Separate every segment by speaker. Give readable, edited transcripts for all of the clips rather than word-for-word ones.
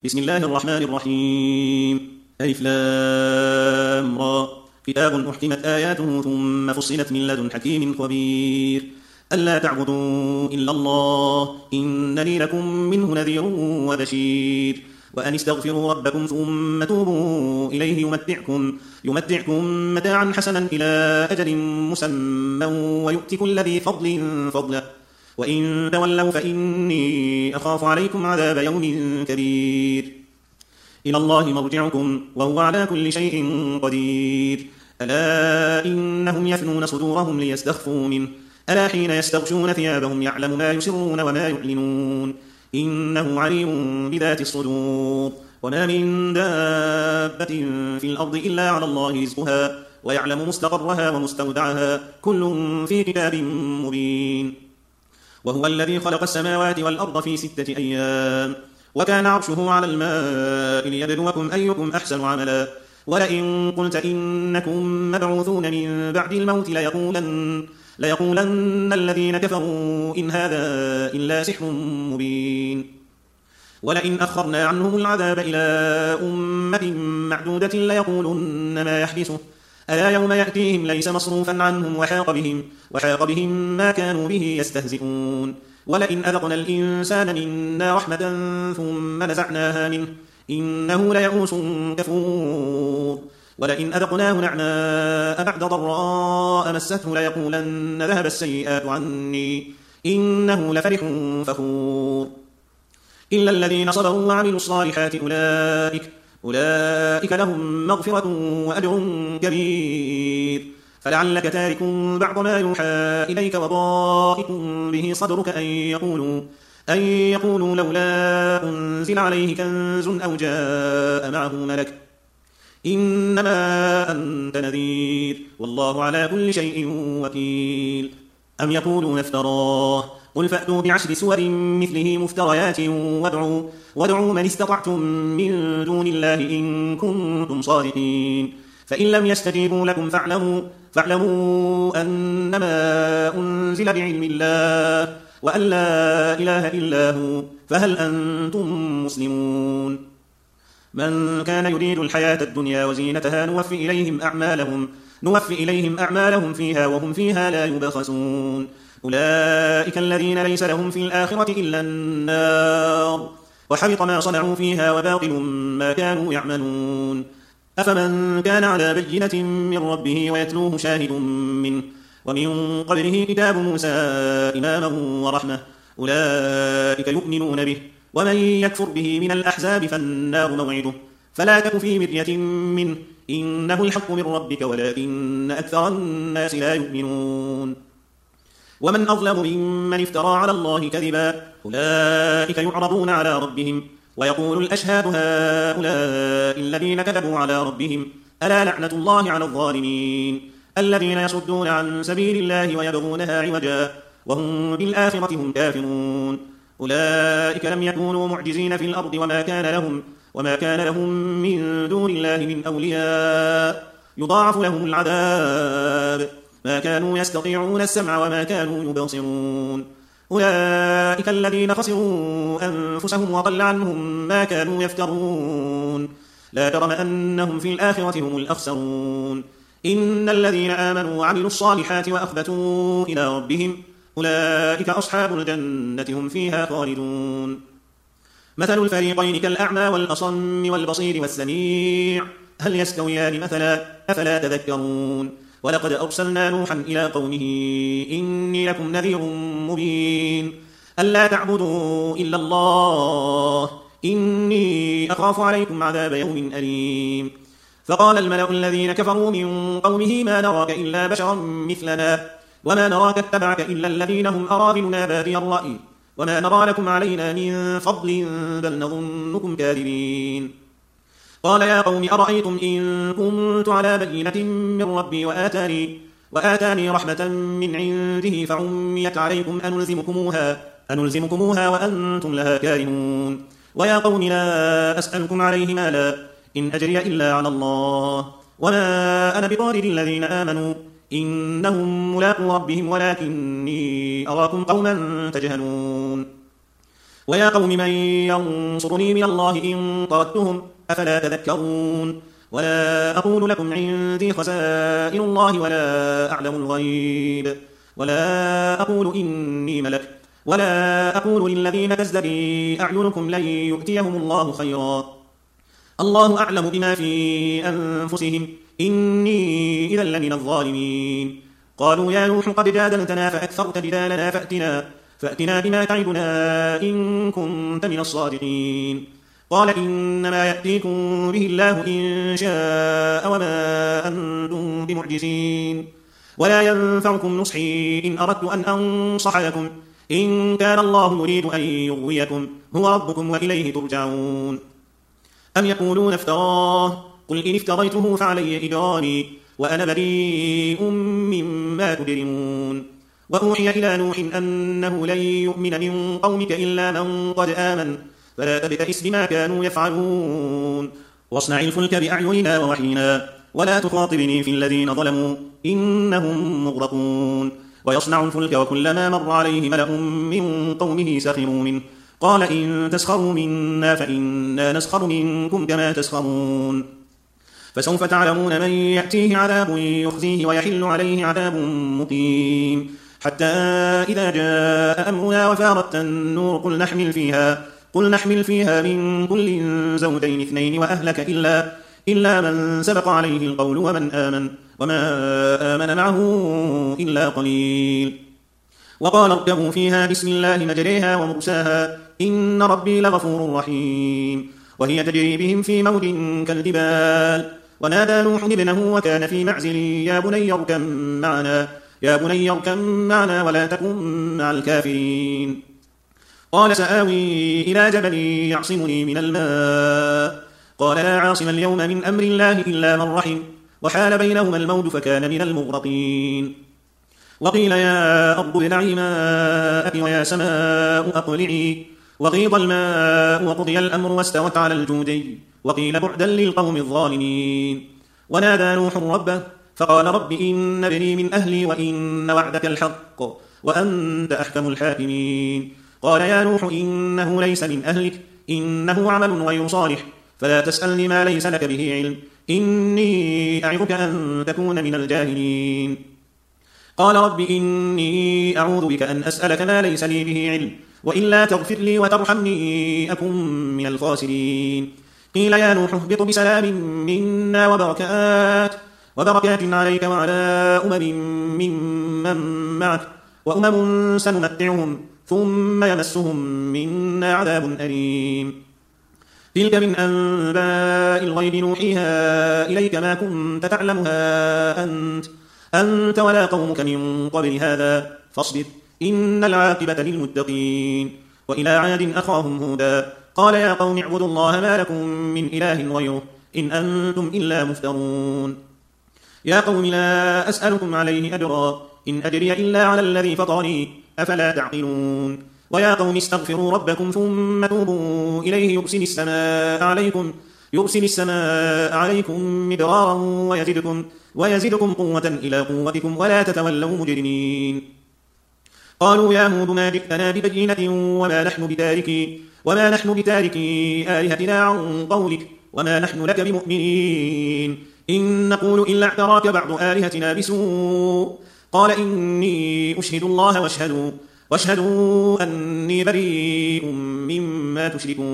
Speaker 1: بسم الله الرحمن الرحيم. ألف لام را. كتاب أحكمت آياته ثم فصلت من لدن حكيم خبير. ألا تعبدوا إلا الله إنني لكم منه نذير وبشير. وأن استغفروا ربكم ثم توبوا إليه يمتعكم متاعا حسنا إلى أجل مسمى ويؤتي كل ذي فضل فضله وإن تولوا فإني أخاف عليكم عذاب يوم كبير. إلى الله مرجعكم وهو على كل شيء قدير. ألا إنهم يفنون صدورهم ليستخفوا منه ألا حين يستغشون ثيابهم يعلم ما يسرون وما يعلنون إنه عليم بذات الصدور. وما من دابة في الأرض إلا على الله رزقها ويعلم مستقرها ومستودعها كل في كتاب مبين. وهو الذي خلق السماوات والأرض في 6 أيام وكان عرشه على الماء ليبلوكم أيكم أحسن عملا. ولئن قلت إنكم مبعوثون من بعد الموت ليقولن الذين كفروا إن هذا إلا سحر مبين. ولئن أخرنا عنهم العذاب إلى أمة معدودة ليقولن ما يحبسه ألا يوم يأتيهم ليس مصروفا عنهم وحاق بهم ما كانوا به يستهزئون. ولئن أذقنا الإنسان منا رحمة ثم نزعناها منه إنه ليئوس كفور. ولئن أذقناه نعماء بعد ضراء مسته ليقولن ذهب السيئات عني إنه لفرح فخور. إلا الذين صبروا وعملوا الصالحات أولئك لهم مغفرة وأجر كبير. فلعلك تارك بعض ما يوحى إليك وضائق به صدرك أن يقولوا لولا أنزل عليه كنز أو جاء معه ملك إنما أنت نذير والله على كل شيء وكيل. أم يقولون افتراه قل فأتوا ب10 سور مثله مفتريات وادعوا من استطعتم من دون الله إن كنتم صادقين. فإن لم يستجيبوا لكم فاعلموا أنما أنزل بعلم الله وأن لا إله إلا هو فهل أنتم مسلمون. من كان يريد الحياة الدنيا وزينتها نوفي إليهم أعمالهم فيها وهم فيها لا يبخسون. أولئك الذين ليس لهم في الآخرة إلا النار وحبط ما صنعوا فيها وباطل ما كانوا يعملون. أفمن كان على بينة من ربه ويتلوه شاهد منه ومن قبله كتاب موسى إماما ورحمة أولئك يؤمنون به ومن يكفر به من الأحزاب فالنار موعده فلا تك في مرية منه إنه الحق من ربك ولكن أكثر الناس لا يؤمنون. ومن أظلم ممن افترى على الله كذبا أولئك يعرضون على ربهم ويقول الأشهاد هؤلاء الذين كذبوا على ربهم ألا لعنة الله على الظالمين الذين يصدون عن سبيل الله ويبغونها عوجا وهم بالآخرة هم كافرون. أولئك لم يكونوا معجزين في الأرض وما كان لهم من دون الله من أولياء يضاعف لهم العذاب ما كانوا يستطيعون السمع وما كانوا يبصرون. أولئك الذين خسروا أنفسهم وضل عنهم ما كانوا يفترون لا جرم أنهم في الآخرة هم الأخسرون. إن الذين آمنوا وعملوا الصالحات وأخبتوا إلى ربهم أولئك أصحاب الجنة هم فيها خالدون. مثل الفريقين كالأعمى والأصم والبصير والسميع هل يستويان مثلا أفلا تذكرون. ولقد أرسلنا نوحا إلى قومه إني لكم نذير مبين ألا تعبدوا إلا الله إني أخاف عليكم عذاب يوم أليم. فقال الملأ الذين كفروا من قومه ما نراك إلا بشرا مثلنا وما نراك اتبعك إلا الذين هم أراذلنا بادي الرأي وما نرى لكم علينا من فضل بل نظنكم كاذبين. قال يا قوم أرأيتم إن كنت على بينة من ربي وآتاني رحمة من عنده فعميت عليكم أنلزمكموها وأنتم لها كارهون. ويا قوم لا أسألكم عليه مالا إن أجري إلا على الله وما أنا بطارد الذين آمنوا إنهم ملاقو ربهم ولكني أراكم قوما تجهلون. ويا قوم من ينصرني من الله إن طردتهم أفلا تذكرون ولا أقول لكم عندي خزائن الله ولا أعلم الغيب ولا أقول إني ملك ولا أقول للذين تزدري أعينكم لن يؤتيهم الله خيرا الله أعلم بما في أنفسهم إني إذا لمن الظالمين قالوا يا نوح قد جادلتنا فأكثرت جدالنا فأتنا بما تعدنا إن كنت من الصادقين قال إنما يأتيكم به الله إن شاء وما أنتم بمعجزين ولا ينفعكم نصحي إن أردت أن أنصح لكم إن كان الله يريد أن يغويكم هو ربكم وإليه ترجعون أم يقولون افتراه قل إن افتريته فعلي إجرامي وأنا بريء مما تجرمون وأوحي إلى نوح أنه لن يؤمن من قومك إلا من قد آمن فلا تبتئس بما كانوا يفعلون واصنع الفلك بأعيننا ووحينا ولا تخاطبني في الذين ظلموا إنهم مغرقون ويصنع الفلك وكلما مر عليه ملأ من قومه سخروا منه قال إن تسخروا منا فإنا نسخر منكم كما تسخرون فسوف تعلمون من يأتيه عذاب يخزيه ويحل عليه عذاب مقيم حتى إذا جاء أمرنا وفارت النور قل نحمل فيها من كل زوجين اثنين وأهلك إلا من سبق عليه القول ومن آمن وما آمن معه إلا قليل وقال اركبوا فيها بسم الله مجريها ومرساها إن ربي لغفور رحيم وهي تجري بهم في موج كالجبال ونادى نوح ابنه وكان في معزل يا بني اركب معنا ولا تكن مع الكافرين قال سآوي إلى جبل يعصمني من الماء قال لا عاصم اليوم من أمر الله إلا من رحم وحال بينهما الموج فكان من المغرقين وقيل يا أرض ابلعي ماءك ويا سماء أقلعي وغيض الماء وقضي الأمر واستوت على الجودي وقيل بعدا للقوم الظالمين ونادى نوح ربه فقال رب إن ابني من أهلي وإن وعدك الحق وأنت أحكم الحاكمين قال يا نوح إنه ليس من أهلك إنه عمل غير صالح فلا تسألني ما ليس لك به علم إني أعظك أن تكون من الجاهلين قال رب إني أعوذ بك أن أسألك ما ليس لي به علم وإلا تغفر لي وترحمني أكن من الخاسرين قيل يا نوح اهبط بسلام منا وبركات عليك وعلى ممن معك وأمم سنمتعهم ثم يمسهم منا عذاب أليم تلك من أنباء الغيب نوحيها إليك ما كنت تعلمها أنت ولا قومك من قبل هذا فاصبر إن العاقبة للمتقين وإلى عاد أخاهم هودا قال يا قوم اعبدوا الله ما لكم من إله غيره إن أنتم إلا مفترون يا قوم لا أسألكم عليه أجرا إن أجري إلا على الذي فطرني أفلا تعقلون ويا قوم استغفروا ربكم ثم توبوا إليه يرسل السماء عليكم مدرارا ويزدكم قوة إلى قوتكم ولا تتولوا مجرمين قالوا يا هود ما جئتنا ببينة وما نحن بتاركي آلهتنا عن قولك وما نحن لك بمؤمنين إن نقول إلا اعتراك بعض آلهتنا بسوء قال إني أشهد الله واشهدوا أني بريء مما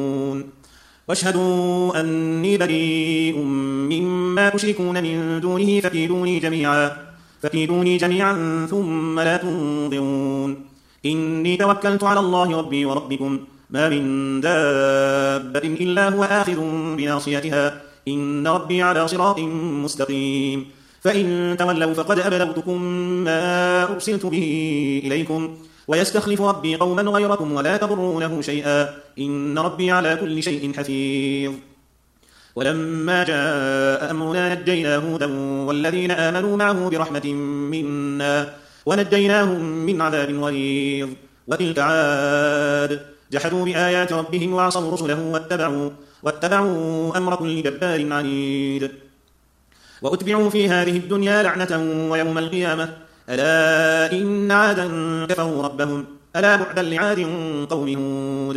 Speaker 1: تشركون من دونه فكيدوني جميعا ثم لا تنظرون إني توكلت على الله ربي وربكم ما من دابة إلا هو آخذ بناصيتها إن ربي على صراط مستقيم فإن تولوا فقد أبلغتكم ما أرسلت به إليكم ويستخلف ربي قوما غيركم ولا تضرونه شيئا إن ربي على كل شيء حفيظ ولما جاء أمرنا نجينا هودا والذين آمنوا معه برحمة منا ونجيناهم من عذاب غليظ وتلك عاد جحدوا بآيات ربهم وعصوا رسله واتبعوا أمر كل جبار عنيد وأتبعوا في هذه الدنيا لعنة ويوم القيامة ألا إن عادا كفروا ربهم ألا بعدا لعاد قوم هود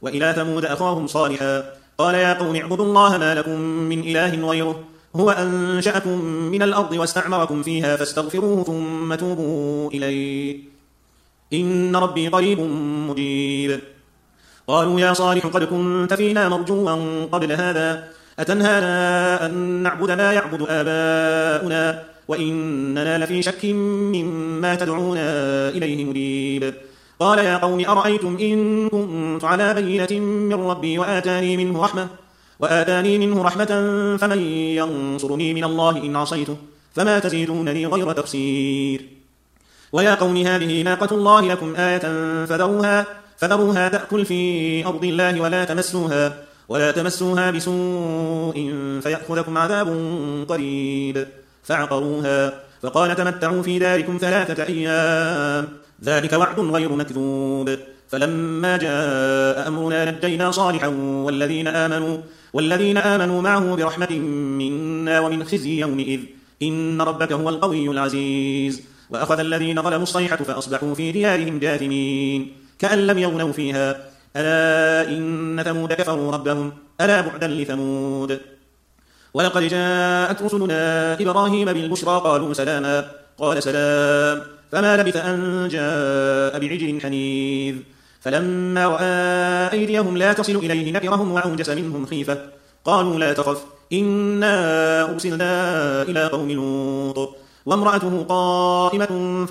Speaker 1: وإلى ثمود أخاهم صالحا قال يا قوم اعبدوا الله ما لكم من إله غيره هو أنشأكم من الأرض واستعمركم فيها فاستغفروه ثم توبوا إليه إن ربي قريب مجيب قالوا يا صالح قد كنت فينا مرجوا قبل هذا أتنهانا أن نعبد ما يعبد آباؤنا وإننا لفي شك مما تدعونا إليه مريب قال يا قوم أرأيتم إن كنت على بينة من ربي وآتاني منه رحمة فمن ينصرني من الله إن عصيته فما تزيدونني غير تقصير ويا قوم هذه ناقة الله لكم آية فذروها تأكل في أرض الله ولا تمسوها بسوء فيأخذكم عذاب قريب فعقروها فقال تمتعوا في داركم 3 أيام ذلك وعد غير مكذوب فلما جاء أمرنا نجينا صالحا والذين آمنوا معه برحمة منا ومن خزي يومئذ إن ربك هو القوي العزيز وأخذ الذين ظلموا الصيحة فأصبحوا في ديارهم جاثمين كأن لم يغنوا فيها ألا إن ثمود كفروا ربهم ألا بعدا لثمود ولقد جاءت رسلنا إبراهيم بالبشرى قالوا سلاما قال سلام فما لبث أن جاء بعجل حنيذ فلما رأى أيديهم لا تصل إليه نكرهم وأوجس منهم خيفة قالوا لا تخف إنا أرسلنا إلى قوم لوط وامرأته قائمة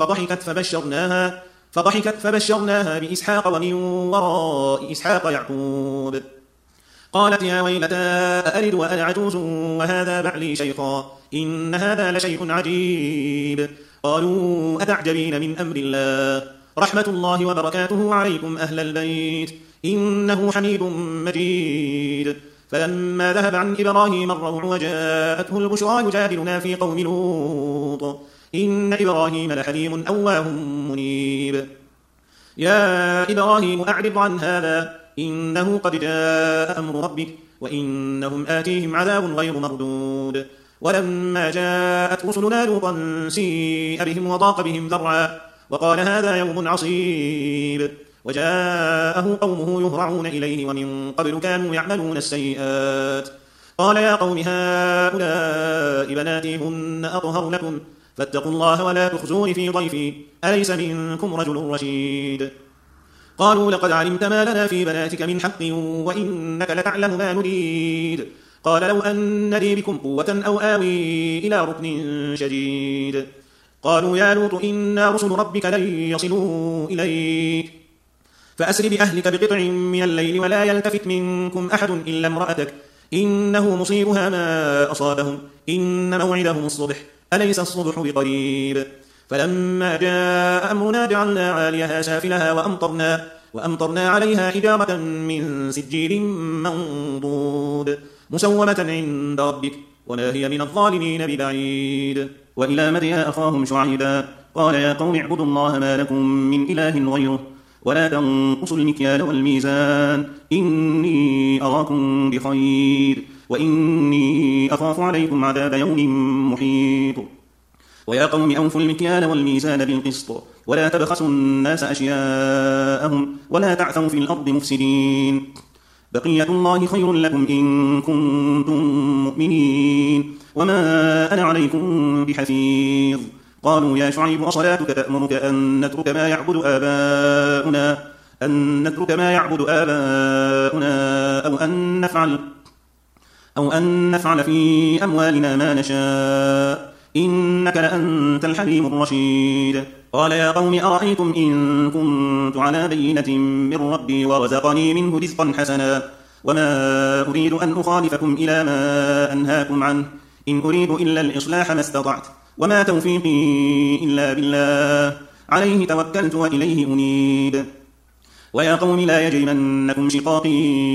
Speaker 1: فضحكت فبشرناها بإسحاق ومن وراء إسحاق يعقوب قالت يا ويلتى أألد وأنا عجوز وهذا بعلي شيخا إن هذا لشيء عجيب قالوا أتعجبين من أمر الله رحمة الله وبركاته عليكم أهل البيت إنه حميد مجيد فلما ذهب عن إبراهيم الروع وجاءته البشرى يجادلنا في قوم لوط إن إبراهيم لحليم أواه منيب يا إبراهيم أعرض عن هذا إنه قد جاء أمر ربك وإنهم آتيهم عذاب غير مردود ولما جاءت رسلنا لوطا سيء بهم وضاق بهم ذرعا وقال هذا يوم عصيب وجاءه قومه يهرعون إليه ومن قبل كانوا يعملون السيئات قال يا قوم هؤلاء بناتي هن أطهر لكم فاتقوا الله ولا تخزون في ضيفي أليس منكم رجل رشيد قالوا لقد علمت ما لنا في بناتك من حق وإنك لتعلم ما نريد قال لو أن لي بكم قوة أو آوي إلى ركن شديد قالوا يا لوط إنا رسل ربك لن يصلوا إليك فأسر بأهلك بقطع من الليل ولا يلتفت منكم أحد إلا امرأتك إنه مصيبها ما أصابهم إن موعدهم الصبح أليس الصبح بقريب فلما جاء أمرنا جعلنا عاليها سافلها وأمطرنا عليها حجارة من سجيل منضود مسومة عند ربك وما هي من الظالمين ببعيد وإلى مدين أخاهم شعيبا قال يا قوم اعبدوا الله ما لكم من إله غيره ولا تنقصوا المكيال والميزان إني أراكم بخير وإني أخاف عليكم عذاب يوم محيط ويا قوم أوفوا المكيال والميزان بالقسط ولا تبخسوا الناس أشياءهم ولا تعثوا في الأرض مفسدين بقية الله خير لكم إن كنتم مؤمنين وما أنا عليكم بحفيظ قالوا يا شعيب أصلاتك تأمرك أن نترك ما يعبد آباؤنا أو أن نفعل في أموالنا ما نشاء إنك لأنت الحليم الرشيد قال يا قوم أرأيتم إن كنت على بينة من ربي ورزقني منه رزقا حسنا وما أريد أن أخالفكم إلى ما أنهاكم عنه إن أريد إلا الإصلاح ما استطعت وما توفيقي إلا بالله عليه توكلت وإليه أنيب ويا قوم لا يجرمنكم شقاقي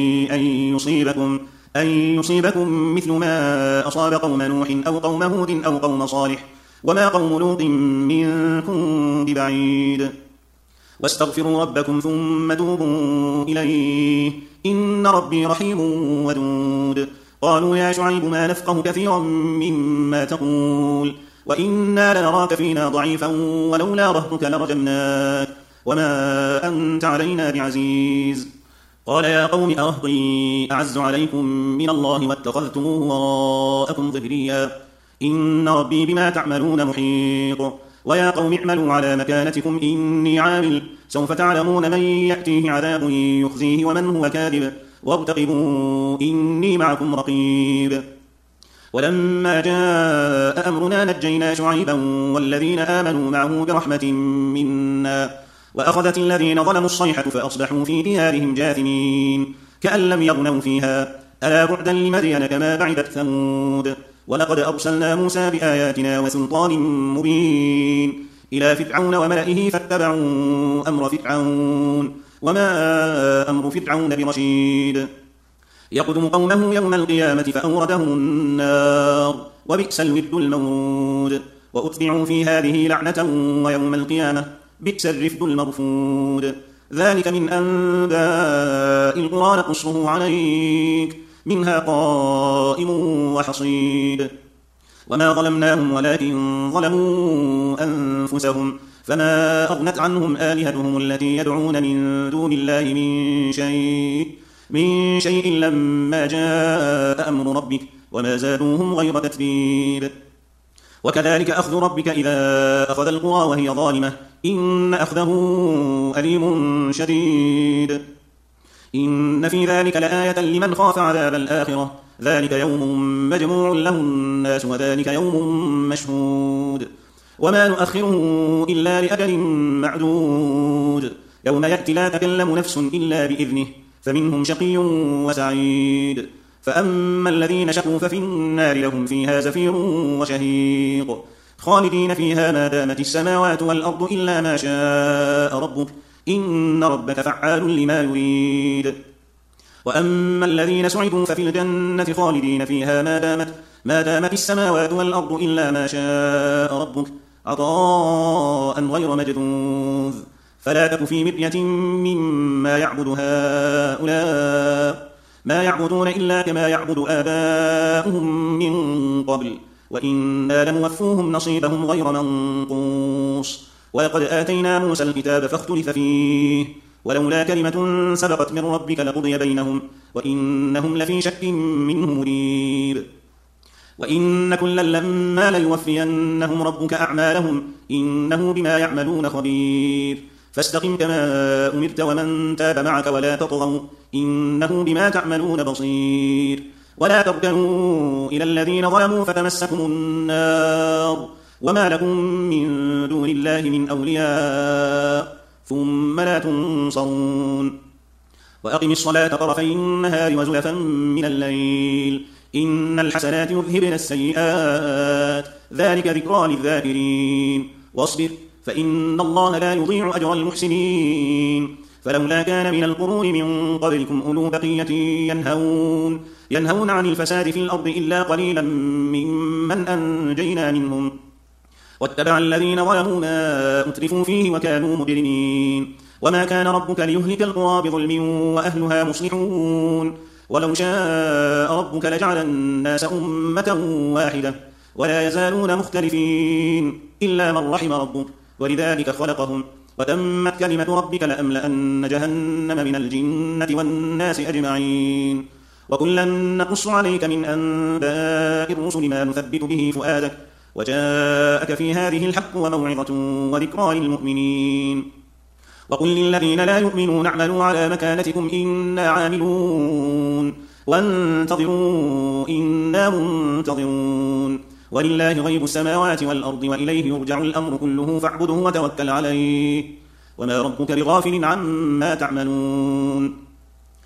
Speaker 1: أن يصيبكم مثل ما أصاب قوم نوح أو قوم هود أو قوم صالح وما قوم لوط منكم ببعيد واستغفروا ربكم ثم توبوا إليه إن ربي رحيم ودود قالوا يا شعيب ما نفقه كثيرا مما تقول وإنا لنراك فينا ضعيفا ولولا رهطك لرجمناك وما أنت علينا بعزيز قال يا قوم أرهطي أعز عليكم من الله واتخذتموه وراءكم ظهريا إن ربي بما تعملون محيط ويا قوم اعملوا على مكانتكم إني عامل سوف تعلمون من يأتيه عذاب يخزيه ومن هو كاذب وارتقبوا إني معكم رقيب ولما جاء أمرنا نجينا شعيبا والذين آمنوا معه برحمة منا وأخذت الذين ظلموا الصيحة فأصبحوا في ديارهم جاثمين كأن لم يغنوا فيها ألا بعدا لمدين كما بعدت ثمود ولقد أرسلنا موسى بآياتنا وسلطان مبين إلى فرعون وملئه فاتبعوا أمر فرعون وما أمر فرعون برشيد يقدم قومه يوم القيامة فأوردهم النار وبئس الورد المورود وأتبعوا في هذه لعنة ويوم القيامة بئس الرفد المرفود ذلك من أنباء القرى نقصه عليك منها قائم وحصيد وما ظلمناهم ولكن ظلموا أنفسهم فما أغنت عنهم آلهتهم التي يدعون من دون الله من شيء لما جاء أمر ربك وما زادوهم غير تتبيب وكذلك أخذ ربك إذا أخذ القرى وهي ظالمة إن أخذه أليم شديد إن في ذلك لآية لمن خاف عذاب الآخرة ذلك يوم مجموع له الناس وذلك يوم مشهود وما نؤخره إلا لأجل معدود يوم يأتي لا تكلم نفس إلا بإذنه فمنهم شقي وسعيد فأما الذين شقوا ففي النار لهم فيها زفير وشهيق خالدين فيها ما دامت السماوات والأرض إلا ما شاء ربك إن ربك فعال لما يريد وأما الذين سعدوا ففي الجنة خالدين فيها ما دامت السماوات والأرض إلا ما شاء ربك عطاء غير مجذوذ فلا تك في مرية مما يعبد هؤلاء ما يعبدون إلا كما يعبد آباؤهم من قبل وإنا لنوفوهم نصيبهم غير منقوص ولقد آتينا موسى الكتاب فاختلف فيه ولولا كلمة سبقت من ربك لقضي بينهم وإنهم لفي شك منه مريب وإن كلا لما ليوفينهم ربك أعمالهم إنه بما يعملون خبير فاستقم كما أمرت ومن تاب معك ولا تطغوا إنه بما تعملون بصير ولا تركنوا إلى الذين ظلموا فتمسكم النار وما لكم من دون الله من أولياء ثم لا تنصرون وأقم الصلاة طرفي النهار وزلفا من الليل إن الحسنات يذهبن السيئات ذلك ذكرى للذاكرين واصبر فإن الله لا يضيع أجر المحسنين فلولا كان من القرون من قبلكم أولو بقية ينهون عن الفساد في الأرض إلا قليلا ممن أنجينا منهم واتبع الذين ظلموا ما أترفوا فيه وكانوا مجرمين وما كان ربك ليهلك القرى بظلم وأهلها مصلحون ولو شاء ربك لجعل الناس أمة واحدة ولا يزالون مختلفين إلا من رحم ربك ولذلك خلقهم وتمت كلمة ربك لأملأن جهنم من الجنة والناس أجمعين وكلا نقص عليك من أنباء الرسل ما نثبت به فؤادك وجاءك في هذه الحق وموعظة وذكرى للمؤمنين وقل للذين لا يؤمنون اعملوا على مكانتكم إنا عاملون وانتظروا إنا منتظرون ولله غيب السماوات والأرض وإليه يرجع الأمر كله فاعبده وتوكل عليه وما ربك بغافل عما تعملون